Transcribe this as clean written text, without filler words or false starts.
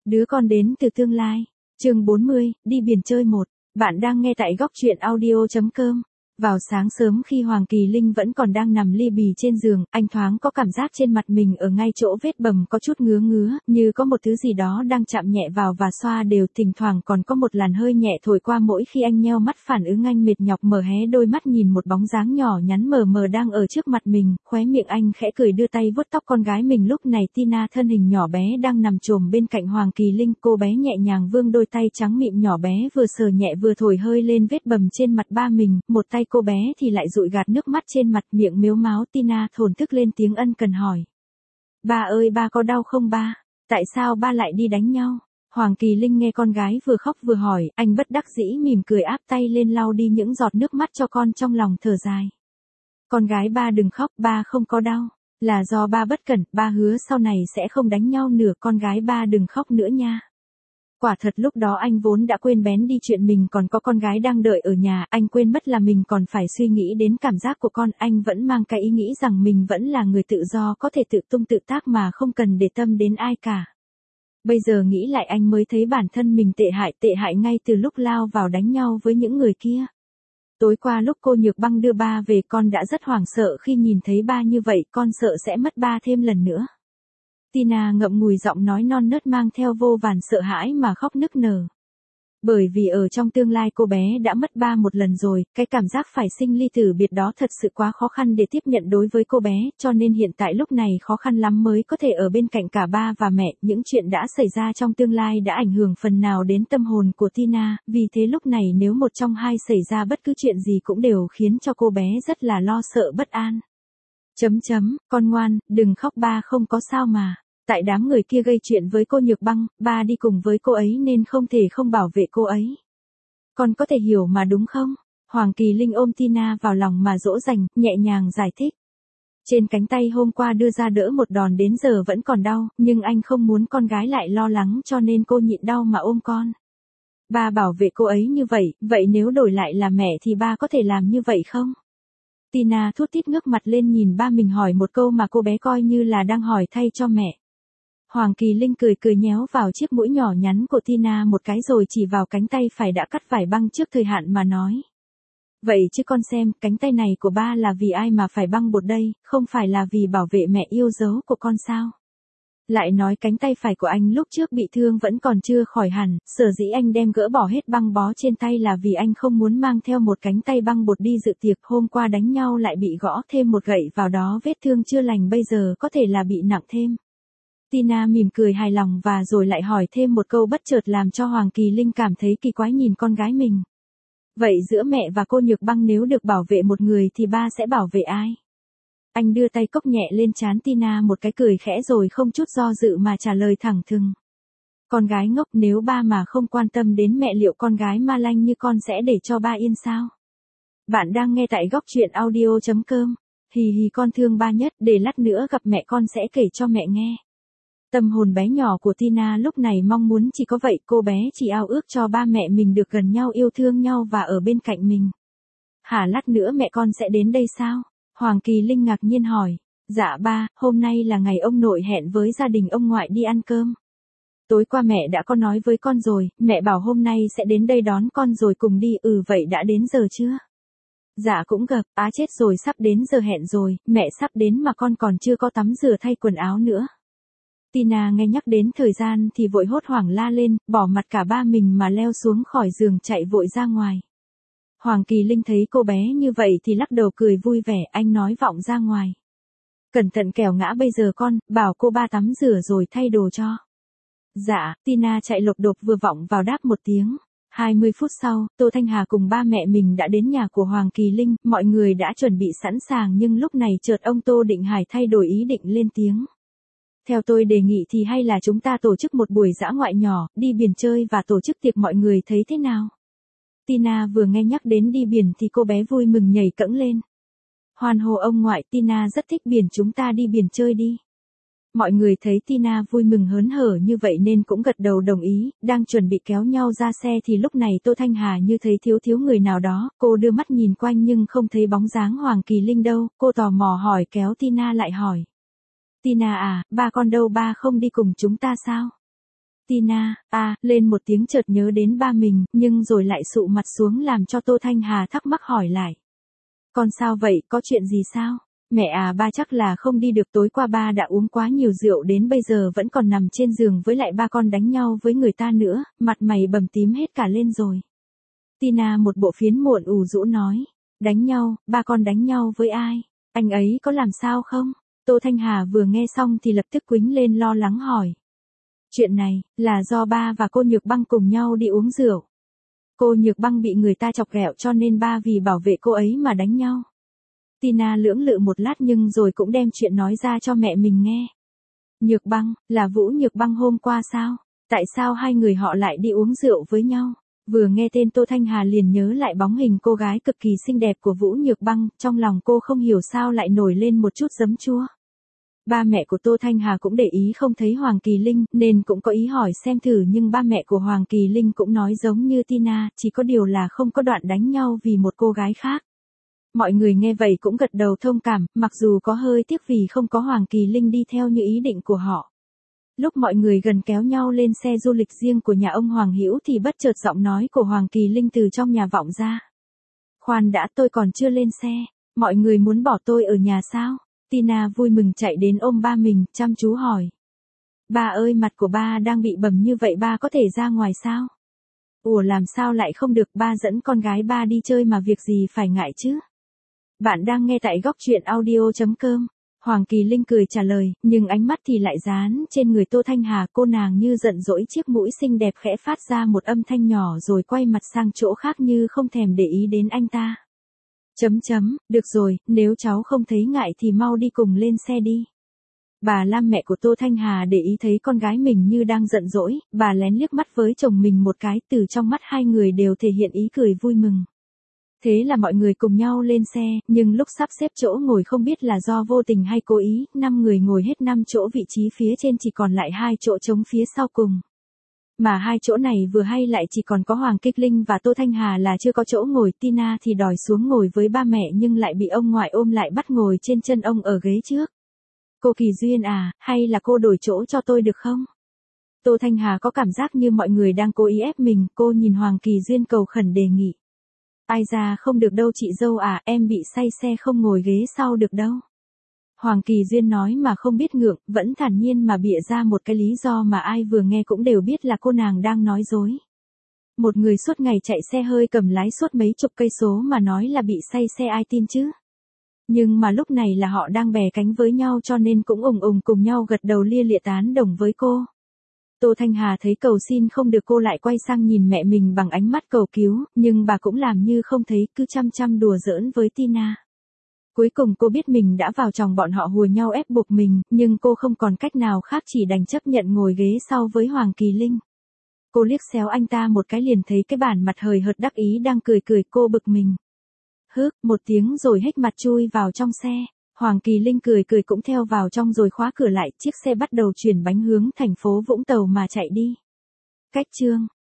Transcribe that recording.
Đứa con đến từ tương lai. Chương 40, đi biển chơi 1. Bạn đang nghe tại góc truyện audio.com. Vào sáng sớm khi Hoàng Kỳ Linh vẫn còn đang nằm li bì trên giường, anh thoáng có cảm giác trên mặt mình ở ngay chỗ vết bầm có chút ngứa ngứa, như có một thứ gì đó đang chạm nhẹ vào và xoa đều, thỉnh thoảng còn có một làn hơi nhẹ thổi qua mỗi khi anh nheo mắt phản ứng anh mệt nhọc mở hé đôi mắt nhìn một bóng dáng nhỏ nhắn mờ mờ đang ở trước mặt mình, khóe miệng anh khẽ cười đưa tay vuốt tóc con gái mình lúc này Tina thân hình nhỏ bé đang nằm chồm bên cạnh Hoàng Kỳ Linh, cô bé nhẹ nhàng vươn đôi tay trắng mịn nhỏ bé vừa sờ nhẹ vừa thổi hơi lên vết bầm trên mặt ba mình, một tay cô bé thì lại dụi gạt nước mắt trên mặt miệng mếu máo Tina thổn thức lên tiếng ân cần hỏi. Ba ơi ba có đau không ba? Tại sao ba lại đi đánh nhau? Hoàng Kỳ Linh nghe con gái vừa khóc vừa hỏi, anh bất đắc dĩ mỉm cười áp tay lên lau đi những giọt nước mắt cho con trong lòng thở dài. Con gái ba đừng khóc, ba không có đau. Là do ba bất cẩn, ba hứa sau này sẽ không đánh nhau nữa, con gái ba đừng khóc nữa nha. Quả thật lúc đó anh vốn đã quên bén đi chuyện mình còn có con gái đang đợi ở nhà, anh quên mất là mình còn phải suy nghĩ đến cảm giác của con, anh vẫn mang cái ý nghĩ rằng mình vẫn là người tự do có thể tự tung tự tác mà không cần để tâm đến ai cả. Bây giờ nghĩ lại anh mới thấy bản thân mình tệ hại ngay từ lúc lao vào đánh nhau với những người kia. Tối qua lúc cô Nhược Băng đưa ba về con đã rất hoảng sợ khi nhìn thấy ba như vậy, con sợ sẽ mất ba thêm lần nữa. Tina ngậm ngùi giọng nói non nớt mang theo vô vàn sợ hãi mà khóc nức nở. Bởi vì ở trong tương lai cô bé đã mất ba một lần rồi, cái cảm giác phải sinh ly tử biệt đó thật sự quá khó khăn để tiếp nhận đối với cô bé, cho nên hiện tại lúc này khó khăn lắm mới có thể ở bên cạnh cả ba và mẹ, những chuyện đã xảy ra trong tương lai đã ảnh hưởng phần nào đến tâm hồn của Tina, vì thế lúc này nếu một trong hai xảy ra bất cứ chuyện gì cũng đều khiến cho cô bé rất là lo sợ bất an. Con ngoan, đừng khóc ba không có sao mà. Tại đám người kia gây chuyện với cô Nhược Băng, ba đi cùng với cô ấy nên không thể không bảo vệ cô ấy. Con có thể hiểu mà đúng không? Hoàng Kỳ Linh ôm Tina vào lòng mà dỗ dành, nhẹ nhàng giải thích. Trên cánh tay hôm qua đưa ra đỡ một đòn đến giờ vẫn còn đau, nhưng anh không muốn con gái lại lo lắng cho nên cô nhịn đau mà ôm con. Ba bảo vệ cô ấy như vậy, vậy nếu đổi lại là mẹ thì ba có thể làm như vậy không? Tina thút thít ngước mặt lên nhìn ba mình hỏi một câu mà cô bé coi như là đang hỏi thay cho mẹ. Hoàng Kỳ Linh cười nhéo vào chiếc mũi nhỏ nhắn của Tina một cái rồi chỉ vào cánh tay phải đã cắt vải băng trước thời hạn mà nói. Vậy chứ con xem, cánh tay này của ba là vì ai mà phải băng bột đây, không phải là vì bảo vệ mẹ yêu dấu của con sao? Lại nói cánh tay phải của anh lúc trước bị thương vẫn còn chưa khỏi hẳn, sở dĩ anh đem gỡ bỏ hết băng bó trên tay là vì anh không muốn mang theo một cánh tay băng bột đi dự tiệc, hôm qua đánh nhau lại bị gõ thêm một gậy vào đó, vết thương chưa lành bây giờ có thể là bị nặng thêm. Tina mỉm cười hài lòng và rồi lại hỏi thêm một câu bất chợt làm cho Hoàng Kỳ Linh cảm thấy kỳ quái nhìn con gái mình. Vậy giữa mẹ và cô Nhược Băng nếu được bảo vệ một người thì ba sẽ bảo vệ ai? Anh đưa tay cốc nhẹ lên trán Tina một cái cười khẽ rồi không chút do dự mà trả lời thẳng thừng. Con gái ngốc, nếu ba mà không quan tâm đến mẹ liệu con gái ma lanh như con sẽ để cho ba yên sao? Bạn đang nghe tại góc truyện audio.com. Hì hì con thương ba nhất, để lát nữa gặp mẹ con sẽ kể cho mẹ nghe. Tâm hồn bé nhỏ của Tina lúc này mong muốn chỉ có vậy, cô bé chỉ ao ước cho ba mẹ mình được gần nhau yêu thương nhau và ở bên cạnh mình. Hả, lát nữa mẹ con sẽ đến đây sao? Hoàng Kỳ Linh ngạc nhiên hỏi. Dạ ba, hôm nay là ngày ông nội hẹn với gia đình ông ngoại đi ăn cơm. Tối qua mẹ đã có nói với con rồi, mẹ bảo hôm nay sẽ đến đây đón con rồi cùng đi. Vậy đã đến giờ chưa? Dạ cũng gặp, chết rồi sắp đến giờ hẹn rồi, mẹ sắp đến mà con còn chưa có tắm rửa thay quần áo nữa. Tina nghe nhắc đến thời gian thì vội hốt hoảng la lên, bỏ mặt cả ba mình mà leo xuống khỏi giường chạy vội ra ngoài. Hoàng Kỳ Linh thấy cô bé như vậy thì lắc đầu cười vui vẻ, anh nói vọng ra ngoài. Cẩn thận kẻo ngã bây giờ con, bảo cô ba tắm rửa rồi thay đồ cho. Dạ, Tina chạy lục đục vừa vọng vào đáp một tiếng. 20 phút sau, Tô Thanh Hà cùng ba mẹ mình đã đến nhà của Hoàng Kỳ Linh, mọi người đã chuẩn bị sẵn sàng nhưng lúc này chợt ông Tô Định Hải thay đổi ý định lên tiếng. Theo tôi đề nghị thì hay là chúng ta tổ chức một buổi dã ngoại nhỏ, đi biển chơi và tổ chức tiệc, mọi người thấy thế nào? Tina vừa nghe nhắc đến đi biển thì cô bé vui mừng nhảy cẫng lên. Hoan hô ông ngoại, Tina rất thích biển, chúng ta đi biển chơi đi. Mọi người thấy Tina vui mừng hớn hở như vậy nên cũng gật đầu đồng ý, đang chuẩn bị kéo nhau ra xe thì lúc này Tô Thanh Hà như thấy thiếu người nào đó, cô đưa mắt nhìn quanh nhưng không thấy bóng dáng Hoàng Kỳ Linh đâu, cô tò mò hỏi kéo Tina lại hỏi. Tina à, ba con đâu, ba không đi cùng chúng ta sao? Tina, lên một tiếng chợt nhớ đến ba mình, nhưng rồi lại sụ mặt xuống làm cho Tô Thanh Hà thắc mắc hỏi lại. Con sao vậy, có chuyện gì sao? Mẹ ba chắc là không đi được, tối qua ba đã uống quá nhiều rượu đến bây giờ vẫn còn nằm trên giường với lại ba con đánh nhau với người ta nữa, mặt mày bầm tím hết cả lên rồi. Tina một bộ phiến muộn ủ rũ nói. Đánh nhau, ba con đánh nhau với ai? Anh ấy có làm sao không? Tô Thanh Hà vừa nghe xong thì lập tức quýnh lên lo lắng hỏi. Chuyện này, là do ba và cô Nhược Băng cùng nhau đi uống rượu. Cô Nhược Băng bị người ta chọc ghẹo cho nên ba vì bảo vệ cô ấy mà đánh nhau. Tina lưỡng lự một lát nhưng rồi cũng đem chuyện nói ra cho mẹ mình nghe. Nhược Băng, là Vũ Nhược Băng hôm qua sao? Tại sao hai người họ lại đi uống rượu với nhau? Vừa nghe tên Tô Thanh Hà liền nhớ lại bóng hình cô gái cực kỳ xinh đẹp của Vũ Nhược Băng, trong lòng cô không hiểu sao lại nổi lên một chút giấm chua. Ba mẹ của Tô Thanh Hà cũng để ý không thấy Hoàng Kỳ Linh, nên cũng có ý hỏi xem thử, nhưng ba mẹ của Hoàng Kỳ Linh cũng nói giống như Tina, chỉ có điều là không có đoạn đánh nhau vì một cô gái khác. Mọi người nghe vậy cũng gật đầu thông cảm, mặc dù có hơi tiếc vì không có Hoàng Kỳ Linh đi theo như ý định của họ. Lúc mọi người gần kéo nhau lên xe du lịch riêng của nhà ông Hoàng Hữu thì bất chợt giọng nói của Hoàng Kỳ Linh từ trong nhà vọng ra. Khoan đã, tôi còn chưa lên xe, mọi người muốn bỏ tôi ở nhà sao? Tina vui mừng chạy đến ôm ba mình, chăm chú hỏi. Ba ơi, mặt của ba đang bị bầm như vậy, ba có thể ra ngoài sao? Ủa làm sao lại không được, ba dẫn con gái ba đi chơi mà việc gì phải ngại chứ? Bạn đang nghe tại góc truyện audio.com. Hoàng Kỳ Linh cười trả lời, nhưng ánh mắt thì lại dán trên người Tô Thanh Hà, cô nàng như giận dỗi, chiếc mũi xinh đẹp khẽ phát ra một âm thanh nhỏ rồi quay mặt sang chỗ khác như không thèm để ý đến anh ta. Được rồi, nếu cháu không thấy ngại thì mau đi cùng lên xe đi. Bà Lam, mẹ của Tô Thanh Hà, để ý thấy con gái mình như đang giận dỗi, bà lén liếc mắt với chồng mình một cái, từ trong mắt hai người đều thể hiện ý cười vui mừng. Thế là mọi người cùng nhau lên xe, nhưng lúc sắp xếp chỗ ngồi không biết là do vô tình hay cố ý, 5 người ngồi hết 5 chỗ, vị trí phía trên chỉ còn lại 2 chỗ trống phía sau cùng. Mà 2 chỗ này vừa hay lại chỉ còn có Hoàng Kích Linh và Tô Thanh Hà là chưa có chỗ ngồi. Tina thì đòi xuống ngồi với ba mẹ nhưng lại bị ông ngoại ôm lại bắt ngồi trên chân ông ở ghế trước. Cô Kỳ Duyên hay là cô đổi chỗ cho tôi được không? Tô Thanh Hà có cảm giác như mọi người đang cố ý ép mình, cô nhìn Hoàng Kỳ Duyên cầu khẩn đề nghị. Ai ra không được đâu chị dâu em bị say xe không ngồi ghế sau được đâu. Hoàng Kỳ Duyên nói mà không biết ngượng, vẫn thản nhiên mà bịa ra một cái lý do mà ai vừa nghe cũng đều biết là cô nàng đang nói dối. Một người suốt ngày chạy xe hơi cầm lái suốt mấy chục cây số mà nói là bị say xe, ai tin chứ? Nhưng mà lúc này là họ đang bè cánh với nhau cho nên cũng cùng nhau gật đầu lia lịa tán đồng với cô. Tô Thanh Hà thấy cầu xin không được, cô lại quay sang nhìn mẹ mình bằng ánh mắt cầu cứu, nhưng bà cũng làm như không thấy, cứ chăm đùa giỡn với Tina. Cuối cùng cô biết mình đã vào chòng bọn họ hùa nhau ép buộc mình, nhưng cô không còn cách nào khác, chỉ đành chấp nhận ngồi ghế sau với Hoàng Kỳ Linh. Cô liếc xéo anh ta một cái liền thấy cái bản mặt hời hợt đắc ý đang cười, cô bực mình. Một tiếng rồi hếch mặt chui vào trong xe. Hoàng Kỳ Linh cười cũng theo vào trong rồi khóa cửa lại, chiếc xe bắt đầu chuyển bánh hướng thành phố Vũng Tàu mà chạy đi. Cách chương